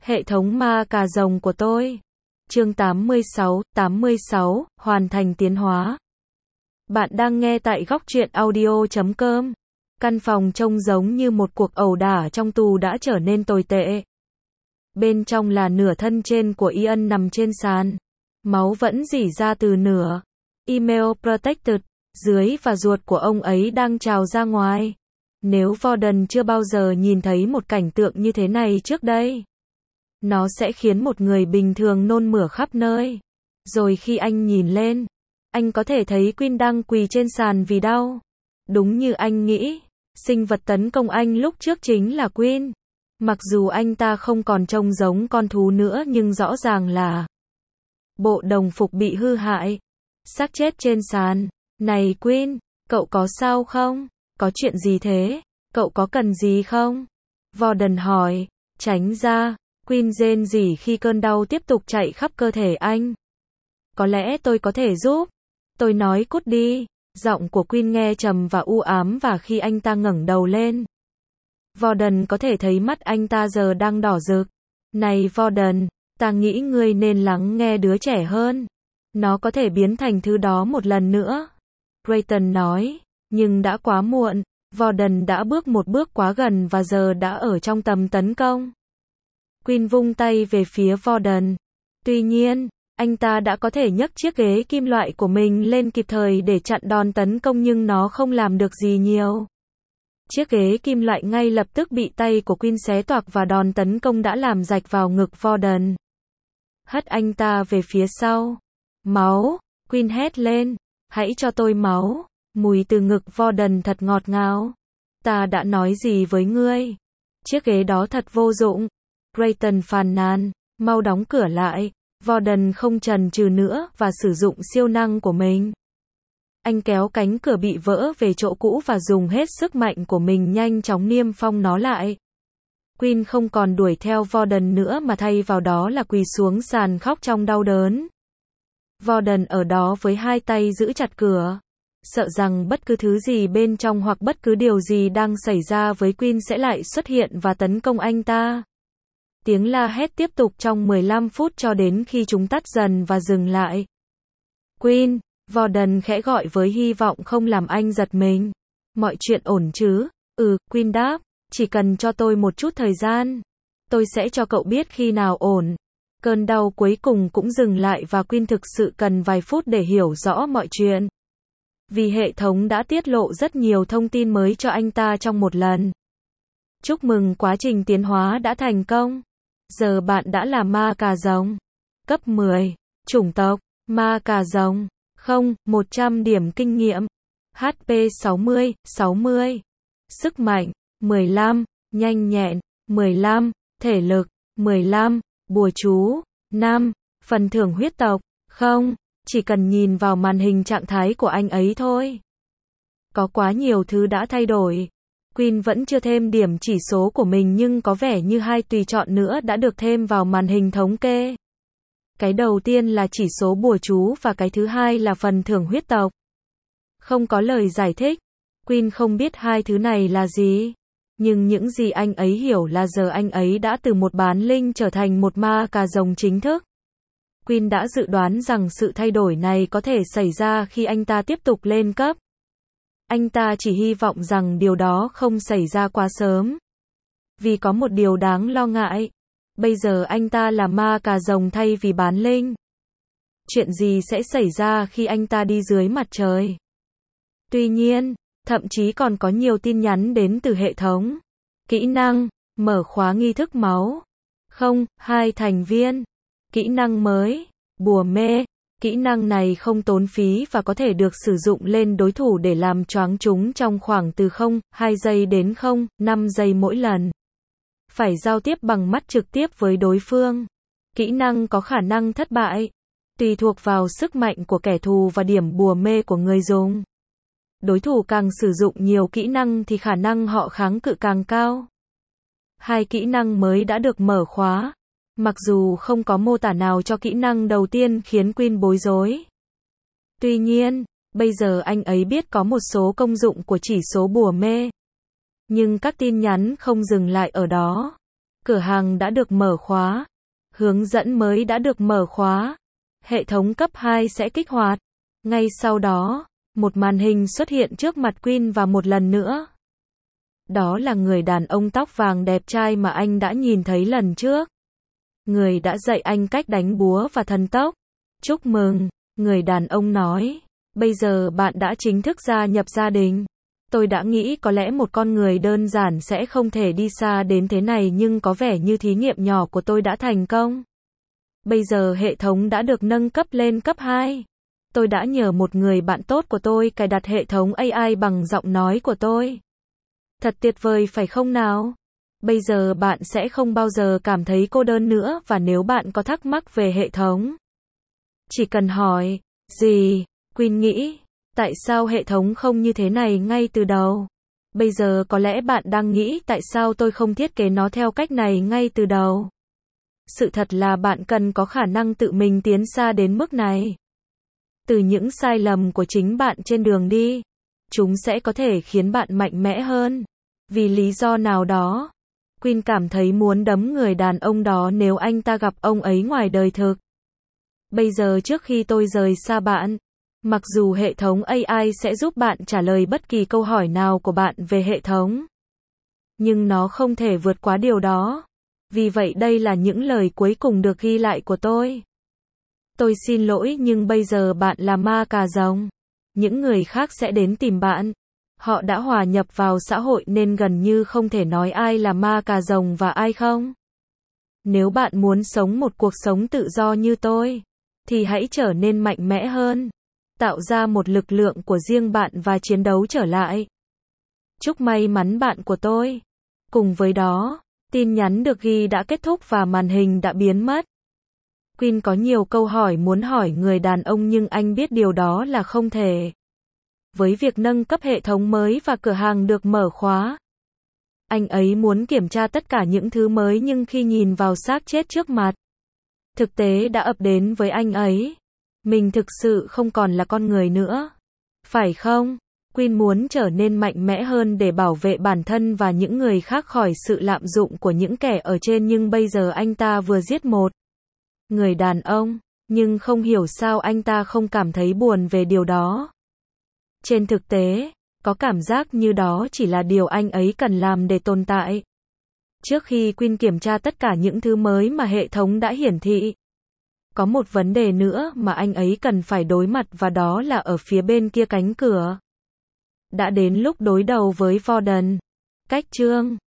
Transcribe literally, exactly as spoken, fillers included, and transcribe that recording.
Hệ thống ma cà rồng của tôi. Chương tám mươi sáu, tám mươi sáu, hoàn thành tiến hóa. Bạn đang nghe tại góc truyện audio chấm com. Căn phòng trông giống như một cuộc ẩu đả trong tù đã trở nên tồi tệ. Bên trong là nửa thân trên của Ian nằm trên sàn. Máu vẫn rỉ ra từ nửa email protected dưới và ruột của ông ấy đang trào ra ngoài. Nếu Warden chưa bao giờ nhìn thấy một cảnh tượng như thế này trước đây, nó sẽ khiến một người bình thường nôn mửa khắp nơi. Rồi khi anh nhìn lên, anh có thể thấy Queen đang quỳ trên sàn vì đau. Đúng như anh nghĩ, sinh vật tấn công anh lúc trước chính là Queen. Mặc dù anh ta không còn trông giống con thú nữa nhưng rõ ràng là bộ đồng phục bị hư hại. Xác chết trên sàn. Này Queen, cậu có sao không? Có chuyện gì thế? Cậu có cần gì không? Warden hỏi. Tránh ra. Queen rên rỉ khi cơn đau tiếp tục chạy khắp cơ thể anh. Có lẽ tôi có thể giúp. Tôi nói cút đi. Giọng của Queen nghe trầm và u ám và khi anh ta ngẩng đầu lên, Warden có thể thấy mắt anh ta giờ đang đỏ rực. Này Warden, ta nghĩ ngươi nên lắng nghe đứa trẻ hơn. Nó có thể biến thành thứ đó một lần nữa. Brayton nói, nhưng đã quá muộn. Warden đã bước một bước quá gần và giờ đã ở trong tầm tấn công. Queen vung tay về phía Warden. Tuy nhiên, anh ta đã có thể nhấc chiếc ghế kim loại của mình lên kịp thời để chặn đòn tấn công nhưng nó không làm được gì nhiều. Chiếc ghế kim loại ngay lập tức bị tay của Queen xé toạc và đòn tấn công đã làm rạch vào ngực Warden. Hất anh ta về phía sau. Máu! Queen hét lên. Hãy cho tôi máu. Mùi từ ngực Warden thật ngọt ngào. Ta đã nói gì với ngươi? Chiếc ghế đó thật vô dụng. Brayton phàn nàn. Mau đóng cửa lại. Warden không chần chừ nữa và sử dụng siêu năng của mình. Anh kéo cánh cửa bị vỡ về chỗ cũ và dùng hết sức mạnh của mình nhanh chóng niêm phong nó lại. Queen không còn đuổi theo Warden nữa mà thay vào đó là quỳ xuống sàn khóc trong đau đớn. Warden ở đó với hai tay giữ chặt cửa, sợ rằng bất cứ thứ gì bên trong hoặc bất cứ điều gì đang xảy ra với Queen sẽ lại xuất hiện và tấn công anh ta. Tiếng la hét tiếp tục trong mười lăm phút cho đến khi chúng tắt dần và dừng lại. Queen, Warden khẽ gọi với hy vọng không làm anh giật mình. Mọi chuyện ổn chứ? Ừ, Queen đáp, chỉ cần cho tôi một chút thời gian. Tôi sẽ cho cậu biết khi nào ổn. Cơn đau cuối cùng cũng dừng lại và Queen thực sự cần vài phút để hiểu rõ mọi chuyện. Vì hệ thống đã tiết lộ rất nhiều thông tin mới cho anh ta trong một lần. Chúc mừng quá trình tiến hóa đã thành công. Giờ bạn đã là ma cà rồng. Cấp mười. Chủng tộc. Ma cà rồng. Không, một trăm điểm kinh nghiệm. hát pê sáu mươi, sáu mươi. Sức mạnh. mười lăm. Nhanh nhẹn. mười lăm. Thể lực. mười lăm. Bùa chú. năm. Phần thưởng huyết tộc. Không. Chỉ cần nhìn vào màn hình trạng thái của anh ấy thôi. Có quá nhiều thứ đã thay đổi. Queen vẫn chưa thêm điểm chỉ số của mình nhưng có vẻ như hai tùy chọn nữa đã được thêm vào màn hình thống kê. Cái đầu tiên là chỉ số bùa chú và cái thứ hai là phần thưởng huyết tộc. Không có lời giải thích. Queen không biết hai thứ này là gì. Nhưng những gì anh ấy hiểu là giờ anh ấy đã từ một bán linh trở thành một ma cà rồng chính thức. Queen đã dự đoán rằng sự thay đổi này có thể xảy ra khi anh ta tiếp tục lên cấp. Anh ta chỉ hy vọng rằng điều đó không xảy ra quá sớm. Vì có một điều đáng lo ngại. Bây giờ anh ta là ma cà rồng thay vì bán linh. Chuyện gì sẽ xảy ra khi anh ta đi dưới mặt trời? Tuy nhiên, thậm chí còn có nhiều tin nhắn đến từ hệ thống. Kỹ năng, mở khóa nghi thức máu. Không, hai thành viên. Kỹ năng mới, bùa mê. Kỹ năng này không tốn phí và có thể được sử dụng lên đối thủ để làm choáng chúng trong khoảng từ không phẩy hai giây đến không phẩy năm giây mỗi lần. Phải giao tiếp bằng mắt trực tiếp với đối phương. Kỹ năng có khả năng thất bại, tùy thuộc vào sức mạnh của kẻ thù và điểm bùa mê của người dùng. Đối thủ càng sử dụng nhiều kỹ năng thì khả năng họ kháng cự càng cao. Hai kỹ năng mới đã được mở khóa. Mặc dù không có mô tả nào cho kỹ năng đầu tiên khiến Queen bối rối. Tuy nhiên, bây giờ anh ấy biết có một số công dụng của chỉ số bùa mê. Nhưng các tin nhắn không dừng lại ở đó. cửa hàng đã được mở khóa, hướng dẫn mới đã được mở khóa, hệ thống cấp hai sẽ kích hoạt. Ngay sau đó, một màn hình xuất hiện trước mặt Quyên và một lần nữa. Đó là người đàn ông tóc vàng đẹp trai mà anh đã nhìn thấy lần trước. Người đã dạy anh cách đánh búa và thần tốc. Chúc mừng, người đàn ông nói. Bây giờ bạn đã chính thức gia nhập gia đình. Tôi đã nghĩ có lẽ một con người đơn giản sẽ không thể đi xa đến thế này, nhưng có vẻ như thí nghiệm nhỏ của tôi đã thành công. Bây giờ hệ thống đã được nâng cấp lên cấp hai. Tôi đã nhờ một người bạn tốt của tôi cài đặt hệ thống a i bằng giọng nói của tôi. Thật tuyệt vời phải không nào? Bây giờ bạn sẽ không bao giờ cảm thấy cô đơn nữa, và nếu bạn có thắc mắc về hệ thống, chỉ cần hỏi, gì? Quyên nghĩ, tại sao hệ thống không như thế này ngay từ đầu? Bây giờ có lẽ bạn đang nghĩ tại sao tôi không thiết kế nó theo cách này ngay từ đầu. Sự thật là bạn cần có khả năng tự mình tiến xa đến mức này. Từ những sai lầm của chính bạn trên đường đi, chúng sẽ có thể khiến bạn mạnh mẽ hơn. Vì lý do nào đó, Quyên cảm thấy muốn đấm người đàn ông đó nếu anh ta gặp ông ấy ngoài đời thực. Bây giờ trước khi tôi rời xa bạn, mặc dù hệ thống a i sẽ giúp bạn trả lời bất kỳ câu hỏi nào của bạn về hệ thống, nhưng nó không thể vượt quá điều đó. Vì vậy đây là những lời cuối cùng được ghi lại của tôi. Tôi xin lỗi, nhưng bây giờ bạn là ma cà rồng. Những người khác sẽ đến tìm bạn. Họ đã hòa nhập vào xã hội nên gần như không thể nói ai là ma cà rồng và ai không. Nếu bạn muốn sống một cuộc sống tự do như tôi, thì hãy trở nên mạnh mẽ hơn. Tạo ra một lực lượng của riêng bạn và chiến đấu trở lại. Chúc may mắn bạn của tôi. Cùng với đó, tin nhắn được ghi đã kết thúc và màn hình đã biến mất. Quyên có nhiều câu hỏi muốn hỏi người đàn ông, nhưng anh biết điều đó là không thể. Với việc nâng cấp hệ thống mới và cửa hàng được mở khóa, anh ấy muốn kiểm tra tất cả những thứ mới, nhưng khi nhìn vào xác chết trước mặt, thực tế đã ập đến với anh ấy. Mình thực sự không còn là con người nữa. Phải không? Quyên muốn trở nên mạnh mẽ hơn để bảo vệ bản thân và những người khác khỏi sự lạm dụng của những kẻ ở trên, nhưng bây giờ anh ta vừa giết một người đàn ông, nhưng không hiểu sao anh ta không cảm thấy buồn về điều đó. Trên thực tế, có cảm giác như đó chỉ là điều anh ấy cần làm để tồn tại. Trước khi Quyên kiểm tra tất cả những thứ mới mà hệ thống đã hiển thị, có một vấn đề nữa mà anh ấy cần phải đối mặt, và đó là ở phía bên kia cánh cửa. Đã đến lúc đối đầu với Warden. Cách chương